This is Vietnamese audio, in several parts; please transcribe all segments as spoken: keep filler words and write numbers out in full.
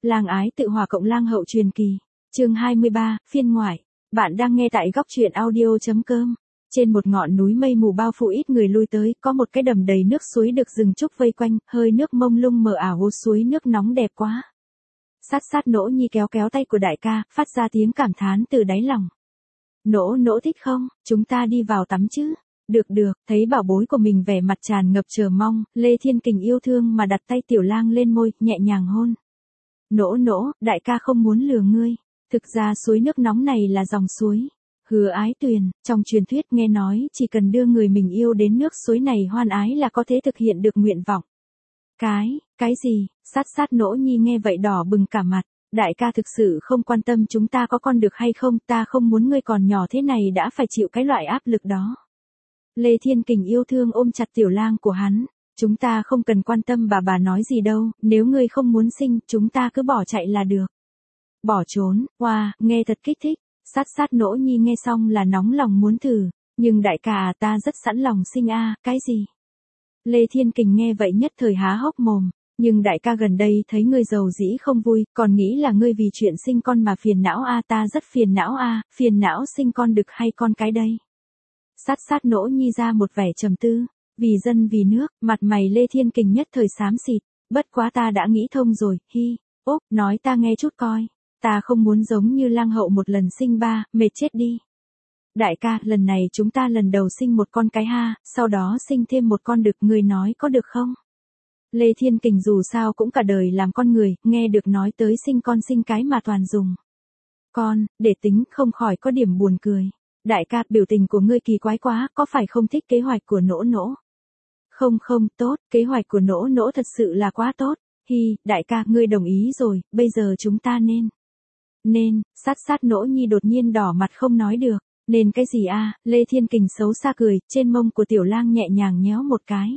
Lang ái tự hòa cộng lang hậu truyền kỳ. Chương hai mươi ba, phiên ngoại. Bạn đang nghe tại góc truyện audio chấm com. Trên một ngọn núi mây mù bao phủ ít người lui tới, có một cái đầm đầy nước suối được rừng trúc vây quanh, hơi nước mông lung mờ ảo vô suối nước nóng đẹp quá. Sát sát Nỗ Nhi kéo kéo tay của đại ca, phát ra tiếng cảm thán từ đáy lòng. Nỗ nỗ thích không, chúng ta đi vào tắm chứ? Được được, thấy bảo bối của mình vẻ mặt tràn ngập chờ mong, Lê Thiên Kình yêu thương mà đặt tay Tiểu Lang lên môi, nhẹ nhàng hôn. Nỗ nỗ, đại ca không muốn lừa ngươi. Thực ra suối nước nóng này là dòng suối Hứa Ái Tuyền, trong truyền thuyết nghe nói chỉ cần đưa người mình yêu đến nước suối này hoan ái là có thể thực hiện được nguyện vọng. Cái, cái gì? Sát sát Nỗ Nhi nghe vậy đỏ bừng cả mặt. Đại ca thực sự không quan tâm chúng ta có con được hay không, ta không muốn ngươi còn nhỏ thế này đã phải chịu cái loại áp lực đó. Lê Thiên Kình yêu thương ôm chặt Tiểu Lang của hắn. Chúng ta không cần quan tâm bà bà nói gì đâu, nếu ngươi không muốn sinh, chúng ta cứ bỏ chạy là được. Bỏ trốn, wow, nghe thật kích thích. Sát sát Nỗ Nhi nghe xong là nóng lòng muốn thử, nhưng đại ca à, ta rất sẵn lòng sinh a, à, cái gì? Lê Thiên Kình nghe vậy nhất thời há hốc mồm, nhưng đại ca gần đây thấy ngươi giàu dĩ không vui, còn nghĩ là ngươi vì chuyện sinh con mà phiền não a, à, ta rất phiền não a, à, phiền não sinh con đực hay con cái đây? Sát sát Nỗ Nhi ra một vẻ trầm tư, vì dân vì nước, mặt mày Lê Thiên Kình nhất thời xám xịt, bất quá ta đã nghĩ thông rồi, hi, ốp, nói ta nghe chút coi. Ta không muốn giống như lang hậu một lần sinh ba, mệt chết đi. Đại ca, lần này chúng ta lần đầu sinh một con cái ha, sau đó sinh thêm một con đực, người nói có được không? Lê Thiên Kình dù sao cũng cả đời làm con người, nghe được nói tới sinh con sinh cái mà toàn dùng con, để tính, không khỏi có điểm buồn cười. Đại ca, biểu tình của ngươi kỳ quái quá, có phải không thích kế hoạch của Nỗ nỗ? Không không, tốt, kế hoạch của Nỗ nỗ thật sự là quá tốt. Hi, đại ca, ngươi đồng ý rồi, bây giờ chúng ta nên... Nên, sát sát Nỗ Nhi đột nhiên đỏ mặt không nói được. Nên cái gì a? Lê Thiên Kình xấu xa cười, trên mông của Tiểu Lang nhẹ nhàng nhéo một cái.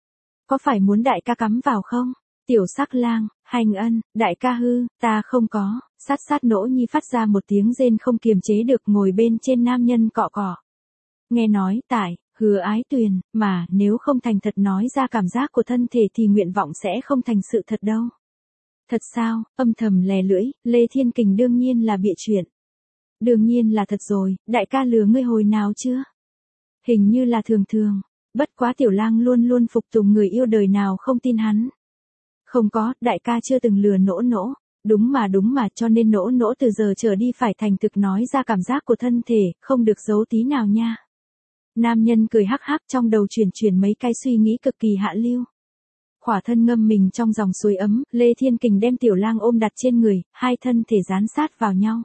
Có phải muốn đại ca cắm vào không? Tiểu Sắc Lang, hành ân, đại ca hư, ta không có. Sát sát Nỗ Nhi phát ra một tiếng rên không kiềm chế được, ngồi bên trên nam nhân cọ cọ. Nghe nói, tại, Hứa Ái Tuyền, mà nếu không thành thật nói ra cảm giác của thân thể thì nguyện vọng sẽ không thành sự thật đâu. Thật sao? Âm thầm lè lưỡi, Lê Thiên Kình đương nhiên là bịa chuyện. Đương nhiên là thật rồi, đại ca lừa ngươi hồi nào chưa? Hình như là thường thường, bất quá Tiểu Lang luôn luôn phục tùng người yêu đời nào không tin hắn. Không có, đại ca chưa từng lừa Nỗ nỗ. Đúng mà đúng mà, cho nên Nỗ nỗ từ giờ trở đi phải thành thực nói ra cảm giác của thân thể, không được giấu tí nào nha. Nam nhân cười hắc hắc, trong đầu chuyển chuyển mấy cái suy nghĩ cực kỳ hạ lưu. Khỏa thân ngâm mình trong dòng suối ấm, Lê Thiên Kình đem Tiểu Lang ôm đặt trên người, hai thân thể dán sát vào nhau.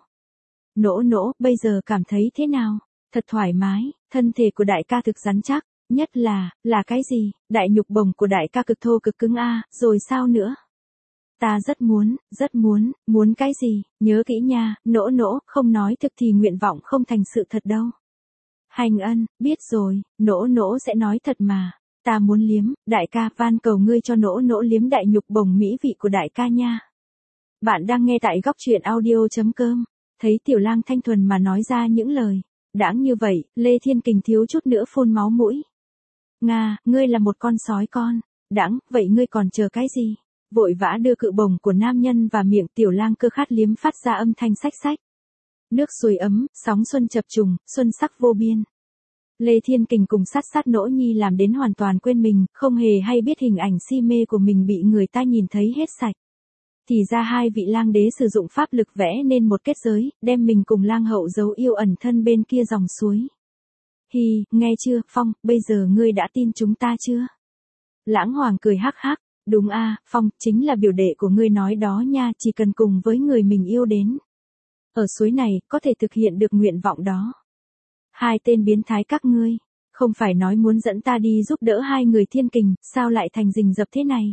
Nỗ nỗ, bây giờ cảm thấy thế nào? Thật thoải mái, thân thể của đại ca thực rắn chắc, nhất là, là cái gì? Đại nhục bồng của đại ca cực thô cực cứng a, rồi sao nữa? Ta rất muốn, rất muốn, muốn cái gì? Nhớ kỹ nha, nỗ nỗ, không nói thực thì nguyện vọng không thành sự thật đâu. Hành ân, biết rồi, nỗ nỗ sẽ nói thật mà. Ta muốn liếm, đại ca, van cầu ngươi cho nỗ nỗ liếm đại nhục bồng mỹ vị của đại ca nha. Bạn đang nghe tại góc truyện audio chấm com. Thấy Tiểu Lang thanh thuần mà nói ra những lời đãng như vậy, Lê Thiên Kình thiếu chút nữa phun máu mũi. Nga, ngươi là một con sói con. Đãng, vậy ngươi còn chờ cái gì? Vội vã đưa cự bồng của nam nhân và miệng Tiểu Lang cơ khát liếm phát ra âm thanh xách xách. Nước suối ấm, sóng xuân chập trùng, xuân sắc vô biên. Lê Thiên Kình cùng sát sát Nỗ Nhi làm đến hoàn toàn quên mình, không hề hay biết hình ảnh si mê của mình bị người ta nhìn thấy hết sạch. Thì ra hai vị lang đế sử dụng pháp lực vẽ nên một kết giới, đem mình cùng lang hậu giấu yêu ẩn thân bên kia dòng suối. Hi, nghe chưa, Phong, bây giờ ngươi đã tin chúng ta chưa? Lãng Hoàng cười hắc hắc, đúng a, Phong, chính là biểu đệ của ngươi nói đó nha, chỉ cần cùng với người mình yêu đến. Ở suối này, có thể thực hiện được nguyện vọng đó. Hai tên biến thái các ngươi, không phải nói muốn dẫn ta đi giúp đỡ hai người Thiên Kình, sao lại thành rình rập thế này?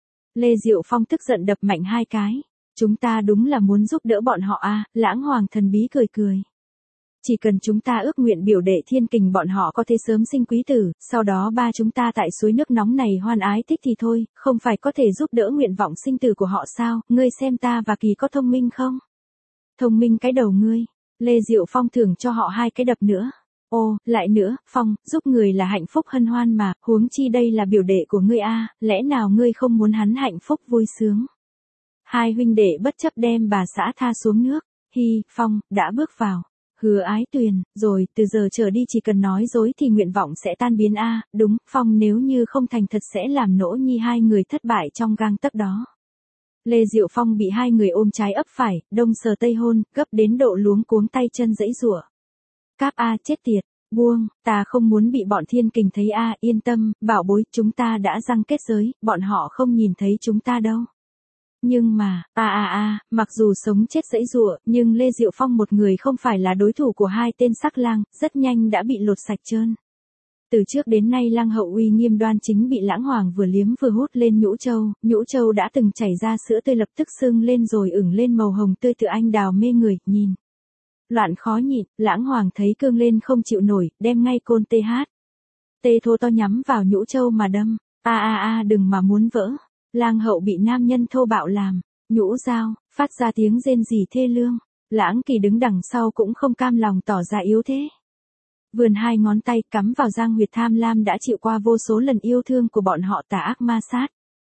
Lê Diệu Phong tức giận đập mạnh hai cái. Chúng ta đúng là muốn giúp đỡ bọn họ à, Lãng Hoàng thần bí cười cười. Chỉ cần chúng ta ước nguyện biểu đệ Thiên Kình bọn họ có thể sớm sinh quý tử, sau đó ba chúng ta tại suối nước nóng này hoan ái thích thì thôi, không phải có thể giúp đỡ nguyện vọng sinh tử của họ sao, ngươi xem ta và Kỳ có thông minh không? Thông minh cái đầu ngươi. Lê Diệu Phong thưởng cho họ hai cái đập nữa. Ô, lại nữa, Phong, giúp người là hạnh phúc hân hoan mà, huống chi đây là biểu đệ của ngươi a, lẽ nào ngươi không muốn hắn hạnh phúc vui sướng? Hai huynh đệ bất chấp đem bà xã tha xuống nước. Hi, Phong, đã bước vào. Hứa Ái Tuyền, rồi, từ giờ trở đi chỉ cần nói dối thì nguyện vọng sẽ tan biến a. Đúng, Phong nếu như không thành thật sẽ làm Nỗ Nhi hai người thất bại trong gang tấc đó. Lê Diệu Phong bị hai người ôm trái ấp phải, đông sờ tây hôn, gấp đến độ luống cuống tay chân giãy giụa. Cáp a, chết tiệt, buông, ta không muốn bị bọn thiên kình thấy a, yên tâm, bảo bối, chúng ta đã răng kết giới, bọn họ không nhìn thấy chúng ta đâu. Nhưng mà, a a a, mặc dù sống chết giãy giụa, nhưng Lê Diệu Phong một người không phải là đối thủ của hai tên sắc lang, rất nhanh đã bị lột sạch trơn. Từ trước đến nay Lăng Hậu uy nghiêm đoan chính bị Lãng Hoàng vừa liếm vừa hút lên nhũ châu, nhũ châu đã từng chảy ra sữa tươi lập tức sưng lên rồi ửng lên màu hồng tươi tự anh đào mê người, nhìn. Loạn khó nhịn, Lãng Hoàng thấy cương lên không chịu nổi, đem ngay côn tê hát. Tê thô to nhắm vào nhũ châu mà đâm, a a a đừng mà muốn vỡ. Lang Hậu bị nam nhân thô bạo làm, nhũ dao, phát ra tiếng rên rỉ thê lương. Lãng Kỳ đứng đằng sau cũng không cam lòng tỏ ra yếu thế. Vươn hai ngón tay cắm vào giang huyệt tham lam đã chịu qua vô số lần yêu thương của bọn họ tà ác ma sát.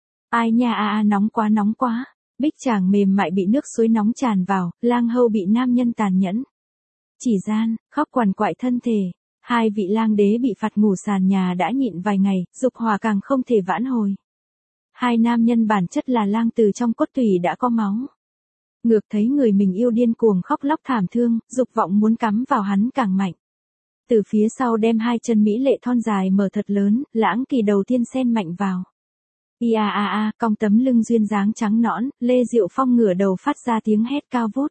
Ai nha a a nóng quá nóng quá, bích chàng mềm mại bị nước suối nóng tràn vào, Lang Hậu bị nam nhân tàn nhẫn. Chỉ gian, khóc quằn quại thân thể, hai vị lang đế bị phạt ngủ sàn nhà đã nhịn vài ngày, dục hỏa càng không thể vãn hồi. Hai nam nhân bản chất là lang từ trong cốt tủy đã có máu. Ngược thấy người mình yêu điên cuồng khóc lóc thảm thương, dục vọng muốn cắm vào hắn càng mạnh. Từ phía sau đem hai chân mỹ lệ thon dài mở thật lớn, Lãng Kỳ đầu tiên xen mạnh vào. Ia a a, cong tấm lưng duyên dáng trắng nõn, Lê Diệu Phong ngửa đầu phát ra tiếng hét cao vút.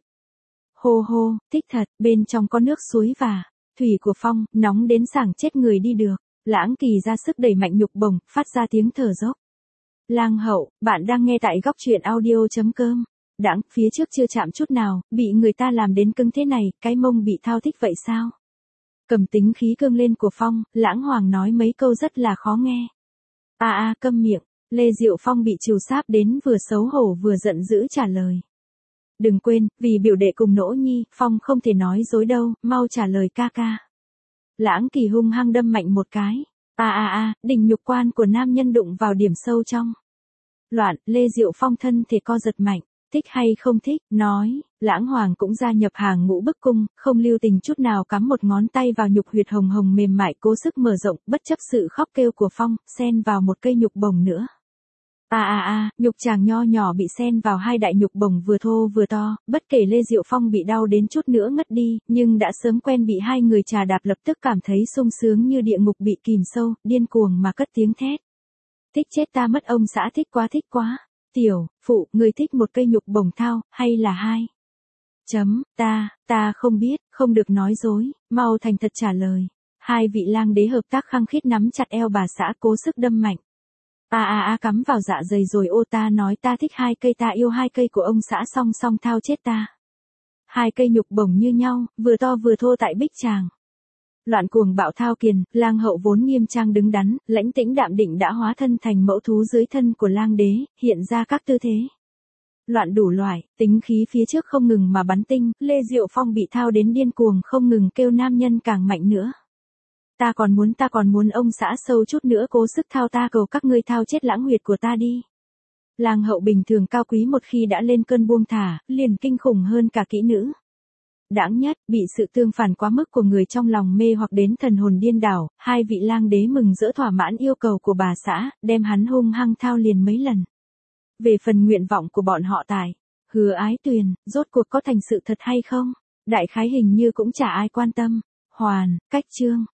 Hô hô, thích thật, bên trong có nước suối và thủy của Phong, nóng đến sảng chết người đi được. Lãng Kỳ ra sức đẩy mạnh nhục bổng, phát ra tiếng thở dốc. Lang Hậu, bạn đang nghe tại góc truyện audio chấm com. Đãng, phía trước chưa chạm chút nào, bị người ta làm đến cứng thế này, cái mông bị thao thích vậy sao? Cầm tính khí cương lên của Phong, Lãng Hoàng nói mấy câu rất là khó nghe. A a, câm miệng, Lê Diệu Phong bị trìu sáp đến vừa xấu hổ vừa giận dữ trả lời. Đừng quên, vì biểu đệ cùng Nỗ Nhi, Phong không thể nói dối đâu, mau trả lời ca ca. Lãng Kỳ hung hăng đâm mạnh một cái. A a a, đỉnh nhục quan của nam nhân đụng vào điểm sâu trong. Loạn, Lê Diệu Phong thân thể co giật mạnh. Thích hay không thích, nói, Lãng Hoàng cũng gia nhập hàng ngũ bức cung, không lưu tình chút nào cắm một ngón tay vào nhục huyệt hồng hồng mềm mại cố sức mở rộng, bất chấp sự khóc kêu của Phong, xen vào một cây nhục bồng nữa. A a a, nhục chàng nho nhỏ bị xen vào hai đại nhục bồng vừa thô vừa to, bất kể Lê Diệu Phong bị đau đến chút nữa ngất đi, nhưng đã sớm quen bị hai người trà đạp lập tức cảm thấy sung sướng như địa ngục bị kìm sâu, điên cuồng mà cất tiếng thét. Thích chết ta mất ông xã, thích quá thích quá. Tiểu, phụ, người thích một cây nhục bồng thao, hay là hai? Chấm, ta, ta không biết, không được nói dối, mau thành thật trả lời. Hai vị lang đế hợp tác khăng khít nắm chặt eo bà xã cố sức đâm mạnh. A a a cắm vào dạ dày rồi ô ta nói ta thích hai cây ta yêu hai cây của ông xã song song thao chết ta. Hai cây nhục bồng như nhau, vừa to vừa thô tại bích tràng. Loạn cuồng bạo thao kiền, Lang Hậu vốn nghiêm trang đứng đắn, lãnh tĩnh đạm định đã hóa thân thành mẫu thú dưới thân của lang đế, hiện ra các tư thế. Loạn đủ loại, tính khí phía trước không ngừng mà bắn tinh, Lê Diệu Phong bị thao đến điên cuồng không ngừng kêu nam nhân càng mạnh nữa. Ta còn muốn ta còn muốn ông xã sâu chút nữa cố sức thao ta cầu các ngươi thao chết lãng huyệt của ta đi. Lang Hậu bình thường cao quý một khi đã lên cơn buông thả, liền kinh khủng hơn cả kỹ nữ. Đáng nhất, bị sự tương phản quá mức của người trong lòng mê hoặc đến thần hồn điên đảo, hai vị lang đế mừng rỡ thỏa mãn yêu cầu của bà xã, đem hắn hung hăng thao liền mấy lần. Về phần nguyện vọng của bọn họ tài, Hứa Ái Tuyền, rốt cuộc có thành sự thật hay không? Đại khái hình như cũng chả ai quan tâm. Hoàn, cách chương.